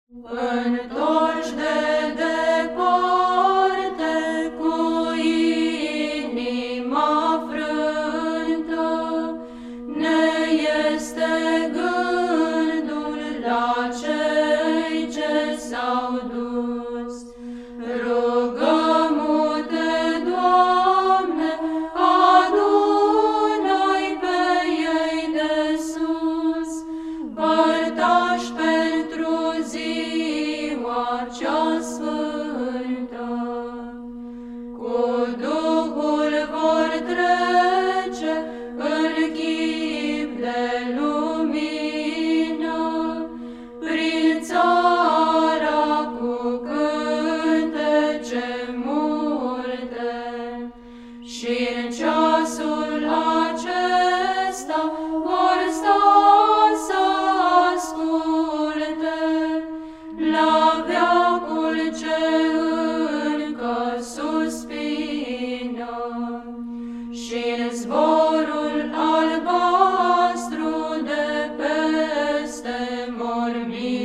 Întorci de departe cu inima frântă, ne este gândul la cei ce s-au dus. Rugăm-te, Doamne, adu-ne-i pe ei de sus, părtași pentru ziua cea sfântă. Cu Duhul vor trece în chip de lumină, prin țara cu cântece multe, și în ceasul acesta vor sta să asculte la veacul ce încă suspină, și în zborul albastru de peste morminte.